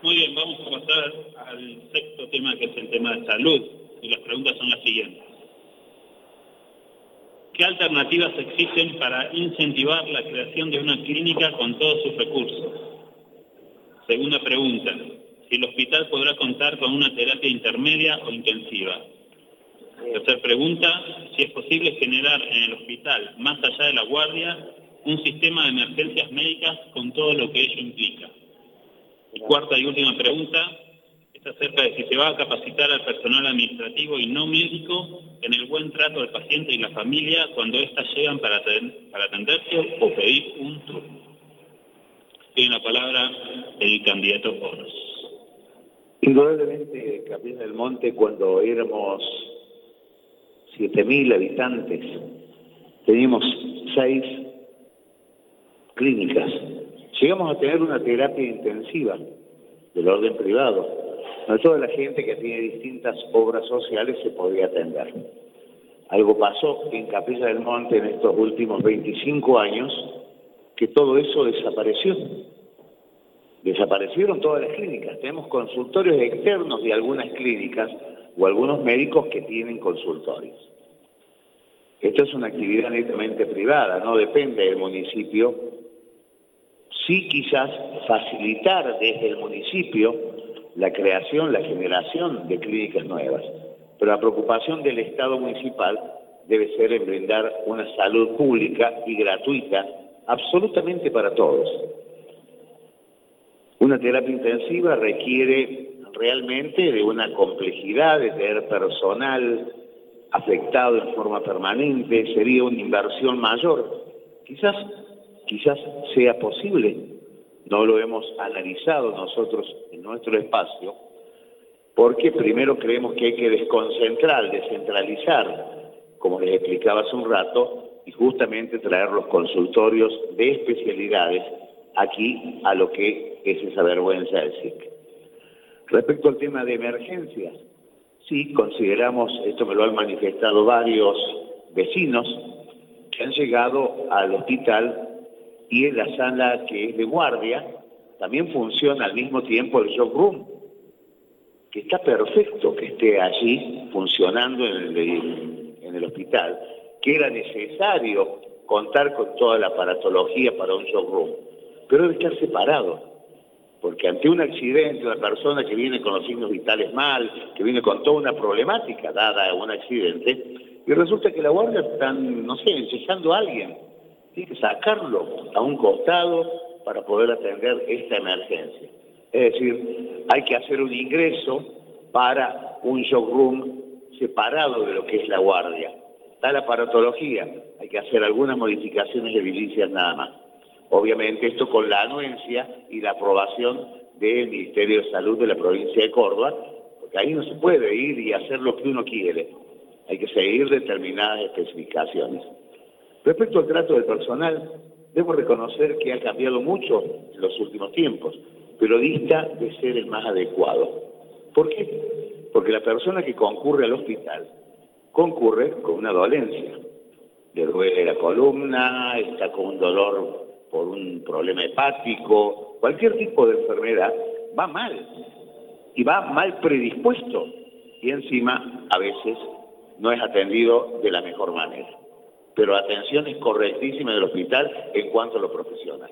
Muy bien, vamos a pasar al sexto tema, que es el tema de salud. Y las preguntas son las siguientes. ¿Qué alternativas existen para incentivar la creación de una clínica con todos sus recursos? Segunda pregunta. Si el hospital podrá contar con una terapia intermedia o intensiva. Tercera pregunta. Si es posible generar en el hospital, más allá de la guardia, un sistema de emergencias médicas con todo lo que ello implica. Y cuarta y última pregunta es acerca de si se va a capacitar al personal administrativo y no médico en el buen trato al paciente y la familia cuando éstas llegan para atenderse o pedir un turno. Tiene la palabra el candidato Poros. Indudablemente, Capilla del Monte, cuando éramos 7.000 habitantes, teníamos 6 clínicas. Llegamos a tener una terapia intensiva del orden privado, donde toda la gente que tiene distintas obras sociales se podía atender. Algo pasó en Capilla del Monte en estos últimos 25 años, que todo eso desapareció. Desaparecieron todas las clínicas. Tenemos consultorios externos de algunas clínicas o algunos médicos que tienen consultorios. Esto es una actividad netamente privada, no depende del municipio. Sí, quizás facilitar desde el municipio la creación, la generación de clínicas nuevas. Pero la preocupación del Estado municipal debe ser en brindar una salud pública y gratuita absolutamente para todos. Una terapia intensiva requiere realmente de una complejidad, de tener personal afectado en forma permanente, sería una inversión mayor. Quizás sea posible, no lo hemos analizado nosotros en nuestro espacio, porque primero creemos que hay que desconcentrar, descentralizar, como les explicaba hace un rato, y justamente traer los consultorios de especialidades aquí a lo que es esa vergüenza del SIC. Respecto al tema de emergencias, sí consideramos, esto me lo han manifestado varios vecinos, que han llegado al hospital y en la sala que es de guardia también funciona al mismo tiempo el shock room, que está perfecto que esté allí funcionando en el hospital, que era necesario contar con toda la aparatología para un shock room, pero debe estar separado, porque ante un accidente, una persona que viene con los signos vitales mal, que viene con toda una problemática dada a un accidente, y resulta que la guardia están, no sé, encejando a alguien, tiene que sacarlo a un costado para poder atender esta emergencia. Es decir, hay que hacer un ingreso para un shock room separado de lo que es la guardia. Está la aparatología, hay que hacer algunas modificaciones edilicias nada más. Obviamente esto con la anuencia y la aprobación del Ministerio de Salud de la provincia de Córdoba, porque ahí no se puede ir y hacer lo que uno quiere. Hay que seguir determinadas especificaciones. Respecto al trato del personal, debo reconocer que ha cambiado mucho en los últimos tiempos, pero dista de ser el más adecuado. ¿Por qué? Porque la persona que concurre al hospital concurre con una dolencia. Le duele la columna, está con un dolor por un problema hepático, cualquier tipo de enfermedad, va mal, y va mal predispuesto, y encima a veces no es atendido de la mejor manera. Pero la atención es correctísima del hospital en cuanto a lo profesional.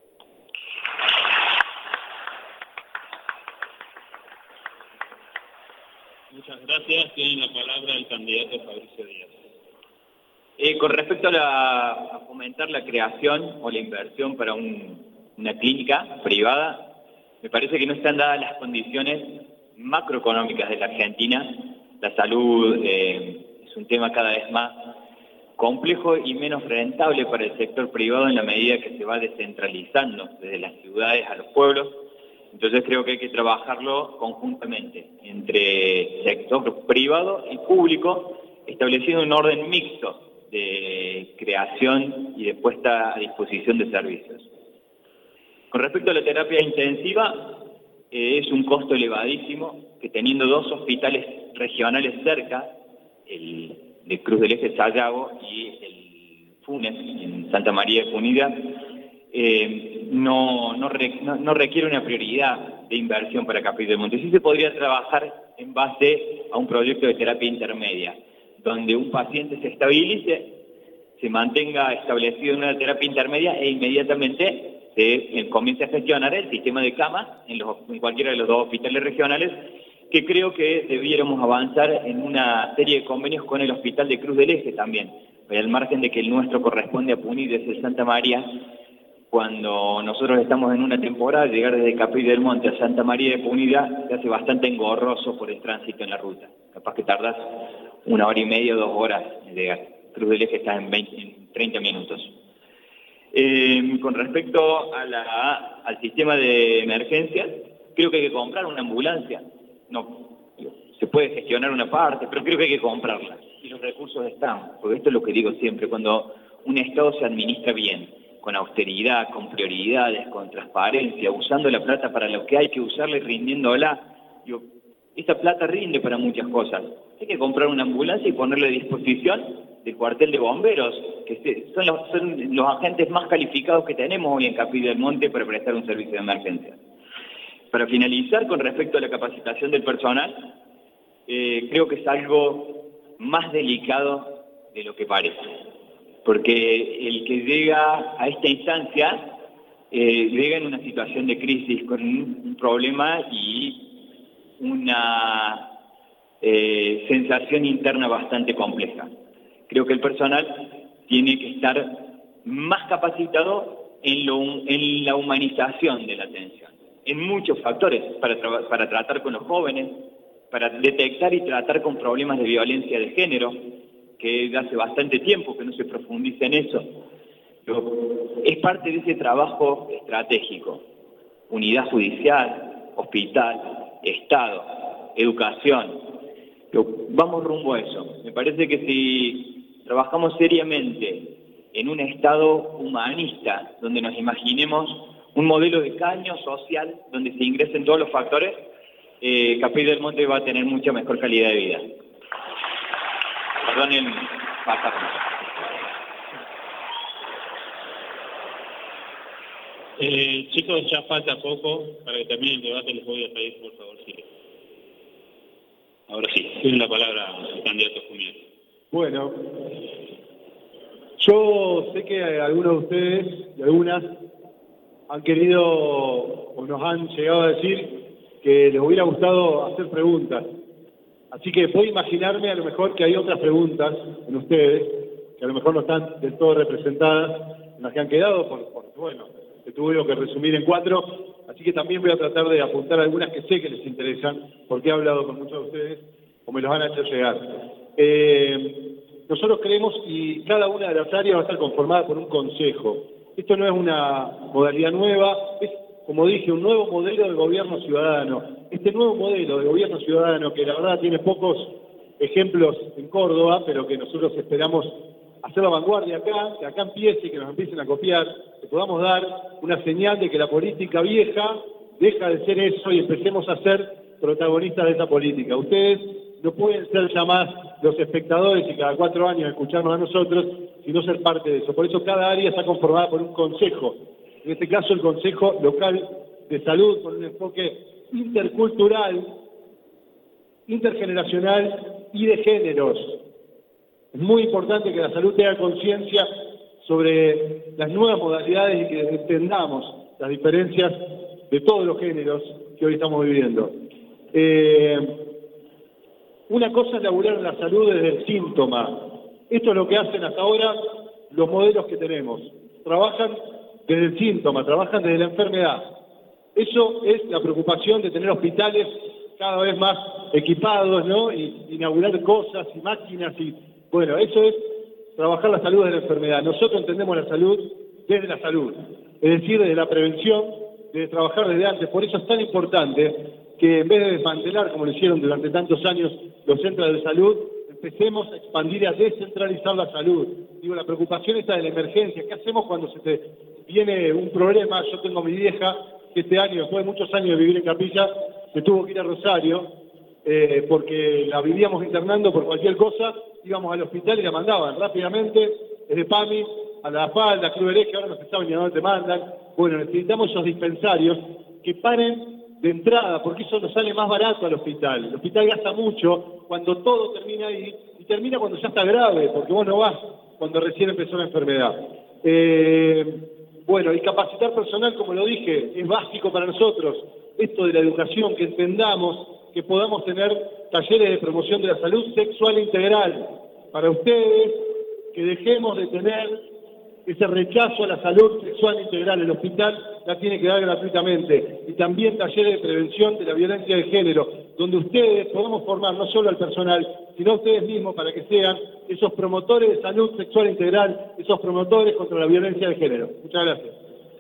Muchas gracias. Tiene la palabra el candidato Fabricio Díaz. Con respecto a fomentar la creación o la inversión para una clínica privada, me parece que no están dadas las condiciones macroeconómicas de la Argentina. La salud es un tema cada vez más complejo y menos rentable para el sector privado en la medida que se va descentralizando desde las ciudades a los pueblos. Entonces creo que hay que trabajarlo conjuntamente entre sector privado y público, estableciendo un orden mixto de creación y de puesta a disposición de servicios. Con respecto a la terapia intensiva, es un costo elevadísimo que teniendo 2 hospitales regionales cerca, el de Cruz del Eje Sayago y el Funes en Santa María de Punilla, no requiere una prioridad de inversión para Capilla del Monte. Sí se podría trabajar en base a un proyecto de terapia intermedia, donde un paciente se estabilice, se mantenga establecido en una terapia intermedia e inmediatamente se comience a gestionar el sistema de camas en cualquiera de los 2 hospitales regionales, que creo que debiéramos avanzar en una serie de convenios con el Hospital de Cruz del Eje también, al margen de que el nuestro corresponde a Puní desde Santa María. Cuando nosotros estamos en una temporada, llegar desde Capilla del Monte a Santa María de Puní se hace bastante engorroso por el tránsito en la ruta. Capaz que tardás 1 hora y media o 2 horas en llegar. Cruz del Eje está en 30 minutos. Con respecto al sistema de emergencias, creo que hay que comprar una ambulancia. No, se puede gestionar una parte, pero creo que hay que comprarla. Y los recursos están, porque esto es lo que digo siempre, cuando un Estado se administra bien, con austeridad, con prioridades, con transparencia, usando la plata para lo que hay que usarla y rindiéndola. Esa plata rinde para muchas cosas. Hay que comprar una ambulancia y ponerla a disposición del cuartel de bomberos, que son los agentes más calificados que tenemos hoy en Capilla del Monte para prestar un servicio de emergencia. Para finalizar, con respecto a la capacitación del personal, creo que es algo más delicado de lo que parece. Porque el que llega a esta instancia llega en una situación de crisis con un problema y una sensación interna bastante compleja. Creo que el personal tiene que estar más capacitado en la humanización de la atención, en muchos factores, para tratar con los jóvenes, para detectar y tratar con problemas de violencia de género, que hace bastante tiempo que no se profundiza en eso. Pero es parte de ese trabajo estratégico. Unidad judicial, hospital, Estado, educación. Pero vamos rumbo a eso. Me parece que si trabajamos seriamente en un Estado humanista, donde nos imaginemos un modelo de caño social, donde se ingresen todos los factores, Capilla del Monte va a tener mucha mejor calidad de vida. Perdonen, pasa. Chicos, ya falta poco para que termine el debate. Les voy a pedir, por favor, sí. Ahora sí, tiene la palabra el candidato Jumier. Bueno, yo sé que algunos de ustedes y algunas han querido o nos han llegado a decir que les hubiera gustado hacer preguntas. Así que puedo imaginarme a lo mejor que hay otras preguntas en ustedes, que a lo mejor no están del todo representadas, en las que han quedado, bueno, que tuve que resumir en 4, así que también voy a tratar de apuntar algunas que sé que les interesan, porque he hablado con muchos de ustedes, o me los han hecho llegar. Nosotros creemos, y cada una de las áreas va a estar conformada por un consejo. Esto no es una modalidad nueva, es, como dije, un nuevo modelo de gobierno ciudadano. Este nuevo modelo de gobierno ciudadano, que la verdad tiene pocos ejemplos en Córdoba, pero que nosotros esperamos hacer la vanguardia acá, que acá empiece, que nos empiecen a copiar, que podamos dar una señal de que la política vieja deja de ser eso y empecemos a ser protagonistas de esa política. Ustedes no pueden ser ya más los espectadores y cada 4 años escucharnos a nosotros, sino ser parte de eso. Por eso cada área está conformada por un consejo. En este caso el Consejo Local de Salud, con un enfoque intercultural, intergeneracional y de géneros. Es muy importante que la salud tenga conciencia sobre las nuevas modalidades y que entendamos las diferencias de todos los géneros que hoy estamos viviendo. Una cosa es laburar en la salud desde el síntoma. Esto es lo que hacen hasta ahora los modelos que tenemos. Trabajan desde el síntoma, trabajan desde la enfermedad. Eso es la preocupación de tener hospitales cada vez más equipados, ¿no? Y inaugurar cosas y máquinas y... Bueno, eso es trabajar la salud de la enfermedad. Nosotros entendemos la salud desde la salud, es decir, desde la prevención, de trabajar desde antes. Por eso es tan importante que en vez de desmantelar, como lo hicieron durante tantos años los centros de salud, empecemos a expandir y a descentralizar la salud. Digo, la preocupación está de la emergencia. ¿Qué hacemos cuando se te viene un problema? Yo tengo a mi vieja que este año, después de muchos años de vivir en Capilla, se tuvo que ir a Rosario, porque la vivíamos internando por cualquier cosa, íbamos al hospital y la mandaban rápidamente desde PAMI a La Falda, Club Hereje, ahora no se sabe ni a dónde mandan. Bueno, necesitamos esos dispensarios que paren de entrada, porque eso nos sale más barato al hospital. El hospital gasta mucho cuando todo termina ahí y termina cuando ya está grave, porque vos no vas cuando recién empezó la enfermedad. Bueno, y capacitar personal, como lo dije, es básico para nosotros. Esto de la educación, que entendamos, que podamos tener talleres de promoción de la salud sexual integral para ustedes, que dejemos de tener ese rechazo a la salud sexual integral. El hospital la tiene que dar gratuitamente. Y también talleres de prevención de la violencia de género, donde ustedes podamos formar no solo al personal, sino a ustedes mismos para que sean esos promotores de salud sexual integral, esos promotores contra la violencia de género. Muchas gracias.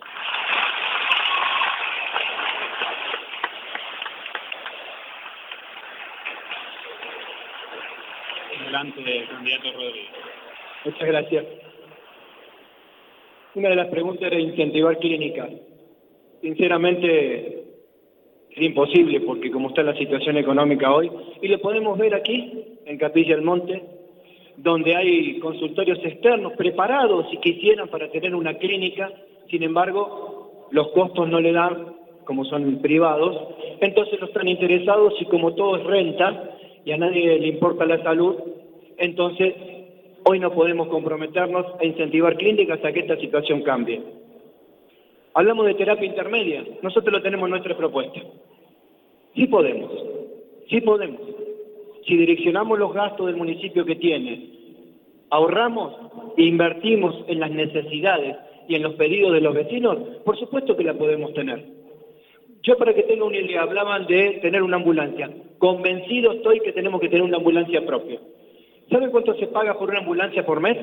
Adelante, candidato Rodríguez. Muchas gracias. Una de las preguntas era incentivar clínicas. Sinceramente, es imposible porque como está la situación económica hoy, y lo podemos ver aquí, en Capilla del Monte, donde hay consultorios externos preparados y quisieran para tener una clínica, sin embargo, los costos no le dan, como son privados, entonces no están interesados y como todo es renta y a nadie le importa la salud, entonces hoy no podemos comprometernos a incentivar clínicas hasta que esta situación cambie. Hablamos de terapia intermedia, nosotros lo tenemos en nuestra propuesta. Sí podemos, sí podemos. Si direccionamos los gastos del municipio que tiene, ahorramos e invertimos en las necesidades y en los pedidos de los vecinos, por supuesto que la podemos tener. Yo, para que tenga una idea, hablaban de tener una ambulancia. Convencido estoy que tenemos que tener una ambulancia propia. ¿Saben cuánto se paga por una ambulancia por mes?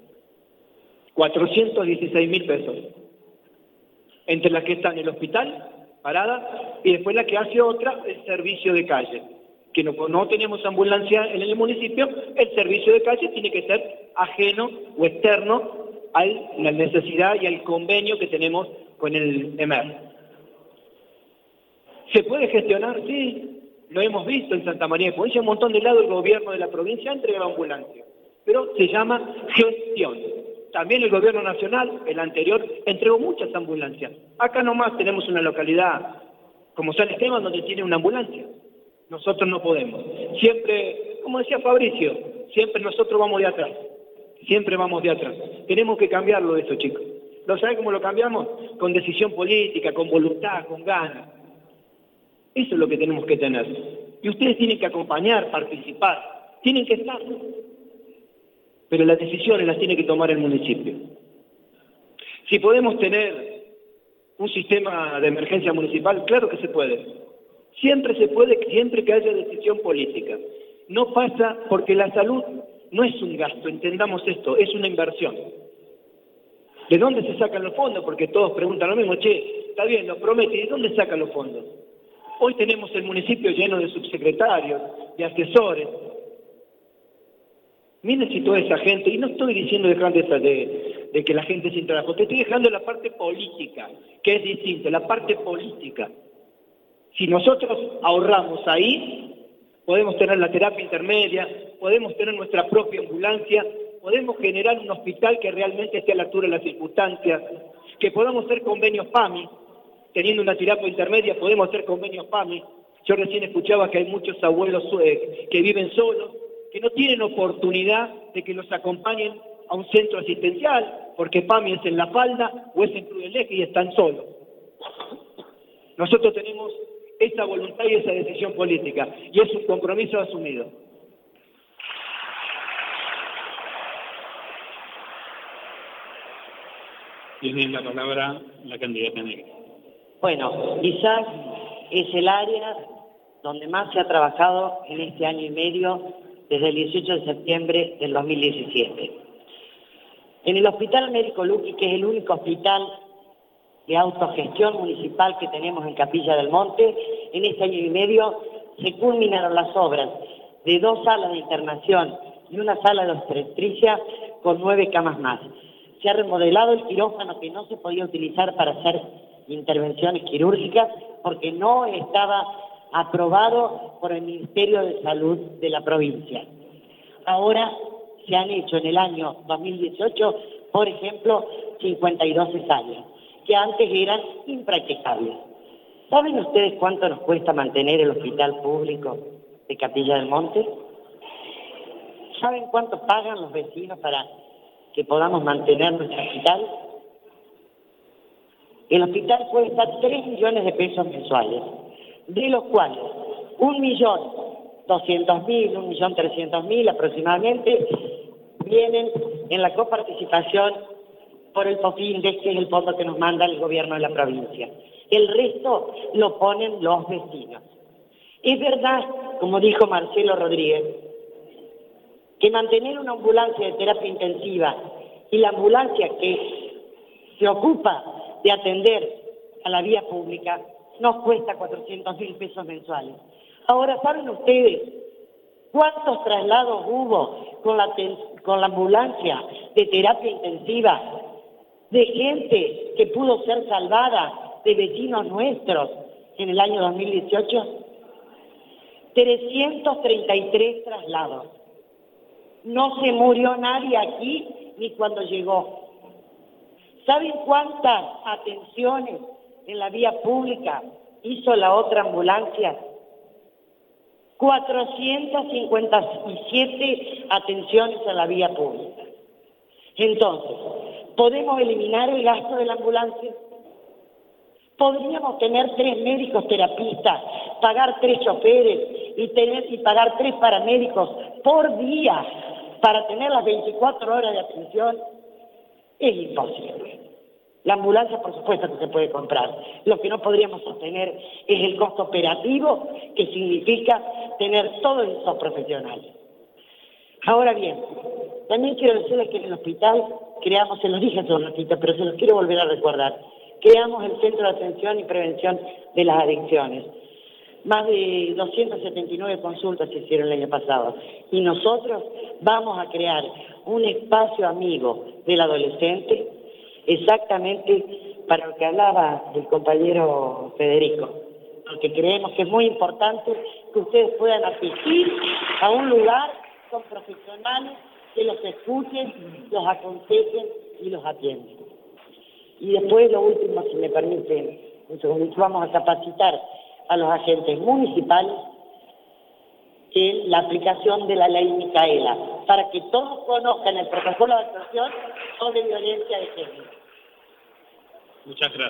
416.000 pesos. Entre la que está en el hospital, parada, y después la que hace otra, el servicio de calle. Que no tenemos ambulancia en el municipio, el servicio de calle tiene que ser ajeno o externo a la necesidad y al convenio que tenemos con el EMER. ¿Se puede gestionar? Sí. Lo hemos visto en Santa María de Provincia, un montón de lados el gobierno de la provincia ha entregado ambulancia, pero se llama gestión. También el gobierno nacional, el anterior, entregó muchas ambulancias. Acá nomás tenemos una localidad como San Esteban donde tiene una ambulancia. Nosotros no podemos. Siempre, como decía Fabricio, siempre nosotros vamos de atrás. Siempre vamos de atrás. Tenemos que cambiarlo eso, chicos. ¿Lo saben cómo lo cambiamos? Con decisión política, con voluntad, con ganas. Eso es lo que tenemos que tener. Y ustedes tienen que acompañar, participar, tienen que estar. Pero las decisiones las tiene que tomar el municipio. Si podemos tener un sistema de emergencia municipal, claro que se puede. Siempre se puede, siempre que haya decisión política. No pasa porque la salud no es un gasto, entendamos esto, es una inversión. ¿De dónde se sacan los fondos? Porque todos preguntan lo mismo, che, está bien, lo promete, ¿y de dónde sacan los fondos? Hoy tenemos el municipio lleno de subsecretarios, de asesores. Miren si toda esa gente, y no estoy diciendo de que la gente sin trabajo, te estoy dejando la parte política, que es distinta, la parte política. Si nosotros ahorramos ahí, podemos tener la terapia intermedia, podemos tener nuestra propia ambulancia, podemos generar un hospital que realmente esté a la altura de las circunstancias, que podamos hacer convenios PAMI, teniendo una terapia intermedia podemos hacer convenios PAMI. Yo recién escuchaba que hay muchos abuelos que viven solos, que no tienen oportunidad de que los acompañen a un centro asistencial, porque PAMI es en La Falda o es en Cruz del Eje y están solos. Nosotros tenemos esa voluntad y esa decisión política, y es un compromiso asumido. Tiene la palabra la candidata negra. Bueno, quizás es el área donde más se ha trabajado en este año y medio desde el 18 de septiembre del 2017. En el Hospital Médico Luqui, que es el único hospital de autogestión municipal que tenemos en Capilla del Monte, en este año y medio se culminaron las obras de 2 salas de internación y una sala de obstetricia con 9 camas más. Se ha remodelado el quirófano que no se podía utilizar para hacer intervenciones quirúrgicas porque no estaba aprobado por el Ministerio de Salud de la provincia. Ahora se han hecho en el año 2018 Por ejemplo, 52 cesáreas, que antes eran impracticables. ¿Saben ustedes cuánto nos cuesta mantener el hospital público de Capilla del Monte? ¿Saben cuánto pagan los vecinos para que podamos mantener nuestro hospital? El hospital cuesta 3 millones de pesos mensuales, de los cuales 1.200.000, 1.300.000 aproximadamente vienen en la coparticipación por el FOFINDES, que es el fondo que nos manda el gobierno de la provincia. El resto lo ponen los vecinos. Es verdad, como dijo Marcelo Rodríguez, que mantener una ambulancia de terapia intensiva y la ambulancia que se ocupa de atender a la vía pública nos cuesta 400.000 pesos mensuales. Ahora, ¿saben ustedes cuántos traslados hubo con la ambulancia de terapia intensiva de gente que pudo ser salvada, de vecinos nuestros, en el año 2018? 333 traslados. No se murió nadie aquí ni cuando llegó. ¿Saben cuántas atenciones en la vía pública hizo la otra ambulancia? 457 atenciones en la vía pública. Entonces, ¿podemos eliminar el gasto de la ambulancia? ¿Podríamos tener 3 médicos terapistas, pagar 3 choferes y pagar 3 paramédicos por día para tener las 24 horas de atención? Es imposible. La ambulancia, por supuesto, que se puede comprar. Lo que no podríamos sostener es el costo operativo, que significa tener todos esos profesionales. Ahora bien, también quiero decirles que en el hospital creamos, se los dije hace un ratito, pero se los quiero volver a recordar, creamos el Centro de Atención y Prevención de las Adicciones. Más de 279 consultas se hicieron el año pasado. Y nosotros vamos a crear un espacio amigo del adolescente, exactamente para lo que hablaba el compañero Federico, porque creemos que es muy importante que ustedes puedan asistir a un lugar con profesionales que los escuchen, los aconsejen y los atiendan. Y después, lo último, si me permiten, un segundito, vamos a capacitar a los agentes municipales en la aplicación de la ley Micaela, para que todos conozcan el protocolo de actuación sobre violencia de género. Muchas gracias.